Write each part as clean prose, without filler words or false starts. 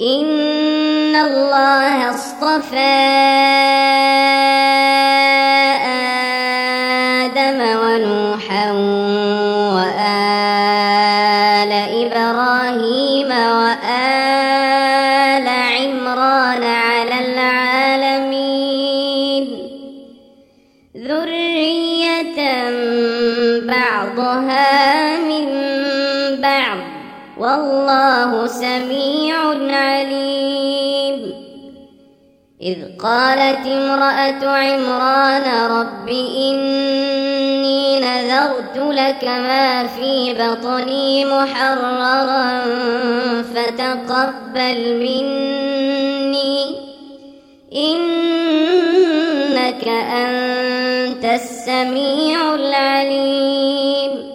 إن الله اصطفى آدم ونوحا وآل إبراهيم وآل عمران على العالمين ذرية بعضها من بعض والله سميع عليم. إذ قالت امرأة عمران رب إني نذرت لك ما في بطني محررا فتقبل مني إنك أنت السميع العليم.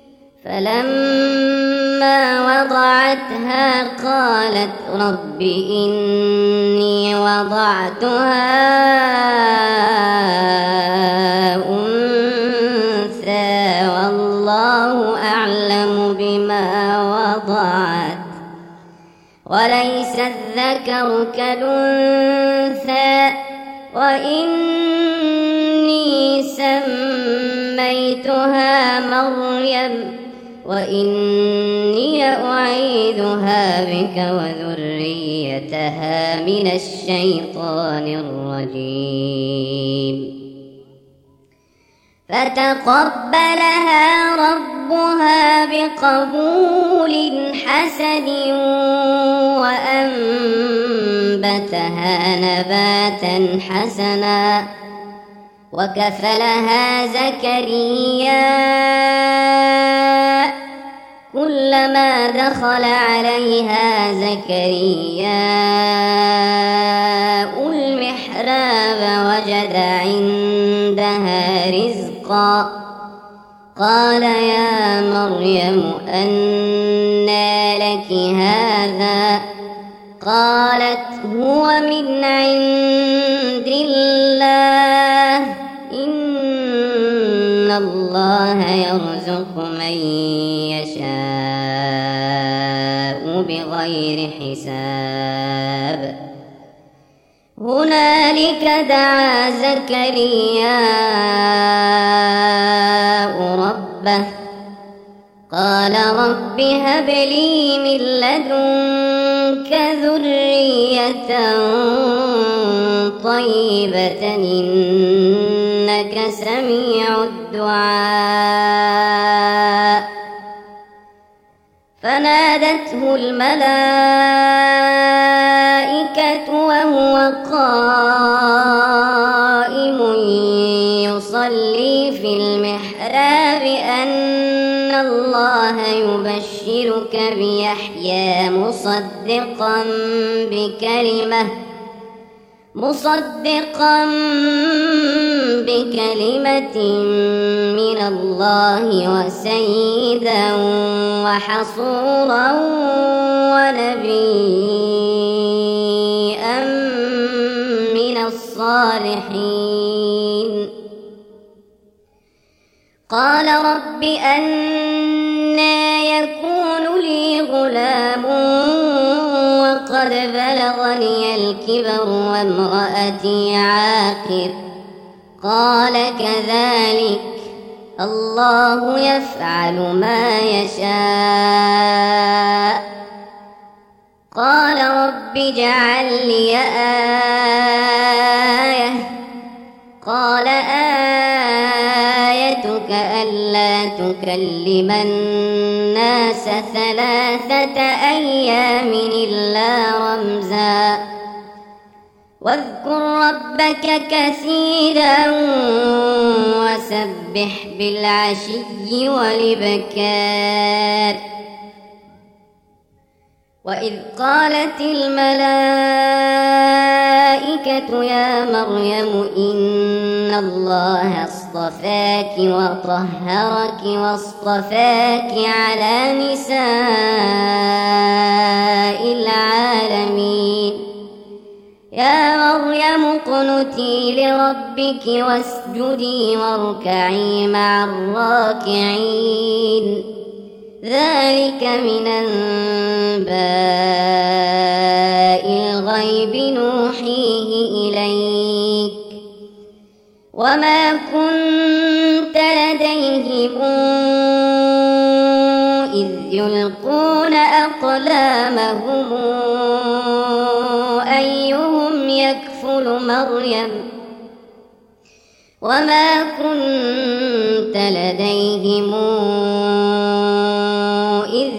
فلما وضعتها قالت رب إني وضعتها أنثى والله أعلم بما وضعت وليس الذكر كالأنثى وإني سميتها مريم وإني أعيذها بك وذريتها من الشيطان الرجيم. فتقبلها ربها بقبول حسن وأنبتها نباتا حسنا وكفلها زكريا كلما دخل عليها زكريا المحراب وجد عندها رزقا قال يا مريم أنى لك هذا قالت هو من عند الله إن الله يرزق من يشاء بغير حساب. هنالك دعا زكرياء ربه قال رب هب لي من لدنك ذرية طيبة إنك سميع الدعاء. فنادته الملائكة وهو قائم يصلي في المحراب أن الله يبشرك بيحيى مصدقا بكلمة من الله وسيدا وحصورا ونبيا من الصالحين. قال رب أنى يكون لي غلام وقد بلغني الكبر وامرأتي عاقر قال كذلك الله يفعل ما يشاء. قال رب اجعل لي آية قال آيتك ألا تكلم الناس 3 أيام إلا رمزا واذكر ربك كثيرا وسبح بالعشي والإبكار. وإذ قالت الملائكة يا مريم إن الله اصطفاك وطهرك واصطفاك على نساء العالمين يا مريم اقنتي لربك واسجدي واركعي مع الراكعين. ذلك من أنباء الغيب نوحيه إليك وما كنت لديهم إذ يلقون أقلامهم أيهم يكفل مريم وما كنت لديهم إذ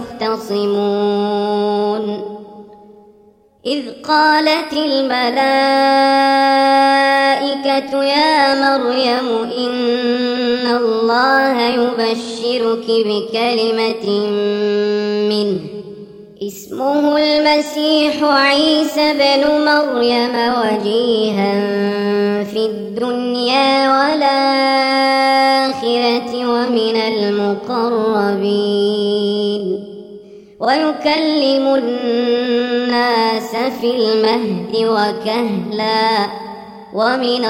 يختصمون إذ قالت الملائكة يا مريم إن الله يبشرك بكلمة منه اسمه المسيح عيسى بن مريم وجيها في الدنيا والآخرة ومن المقربين ويكلم الناس في المهد وكهلا ومن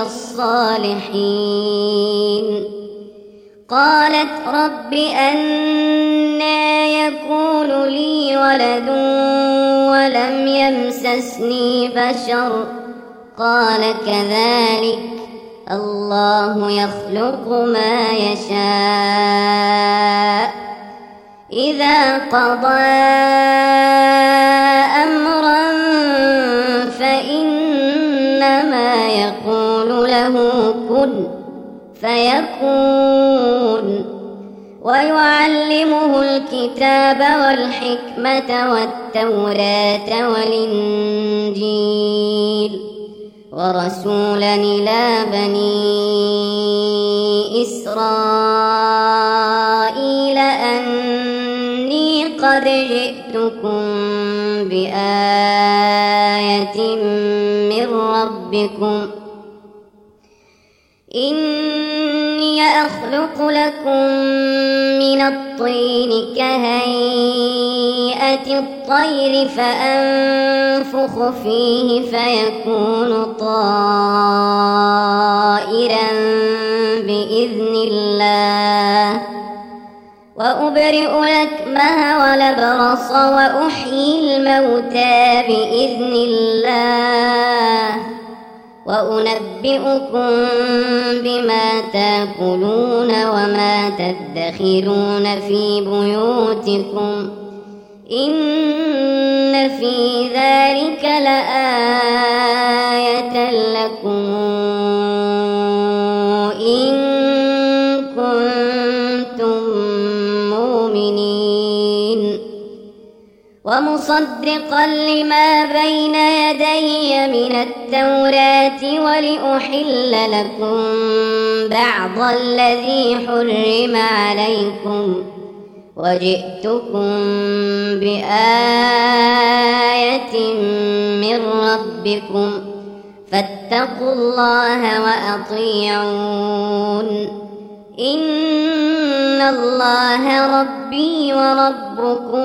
الصالحين قالت رب أنى يكون لي ولد ولم يمسسني بشر قال كذلك الله يخلق ما يشاء إذا قضى أمرا فإنما يقول له كن فيكون ويعلمه الكتاب والحكمة والتوراة والإنجيل ورسولا إلى بني إسرائيل أني قد جئتكم بآية من ربكم إني أخلق لكم من الطين كهيئة الطير فأنفخ فيه فيكون طائرا بإذن الله وأبرئ الأكمه والأبرص وأحيي الموتى بإذن الله وأنبئكم بما تأكلون وما تدخرون في بيوتكم إن في ذلك لآية لكم إن كنتم مؤمنين ومصدقا لما بين يدي من التوراة ولأحل لكم بعض الذي حرم عليكم وجئتكم بآية من ربكم فاتقوا الله وأطيعون إن الله ربي وربكم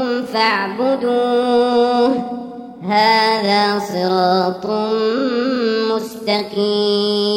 فاعبدوه هذا صراط مستقيم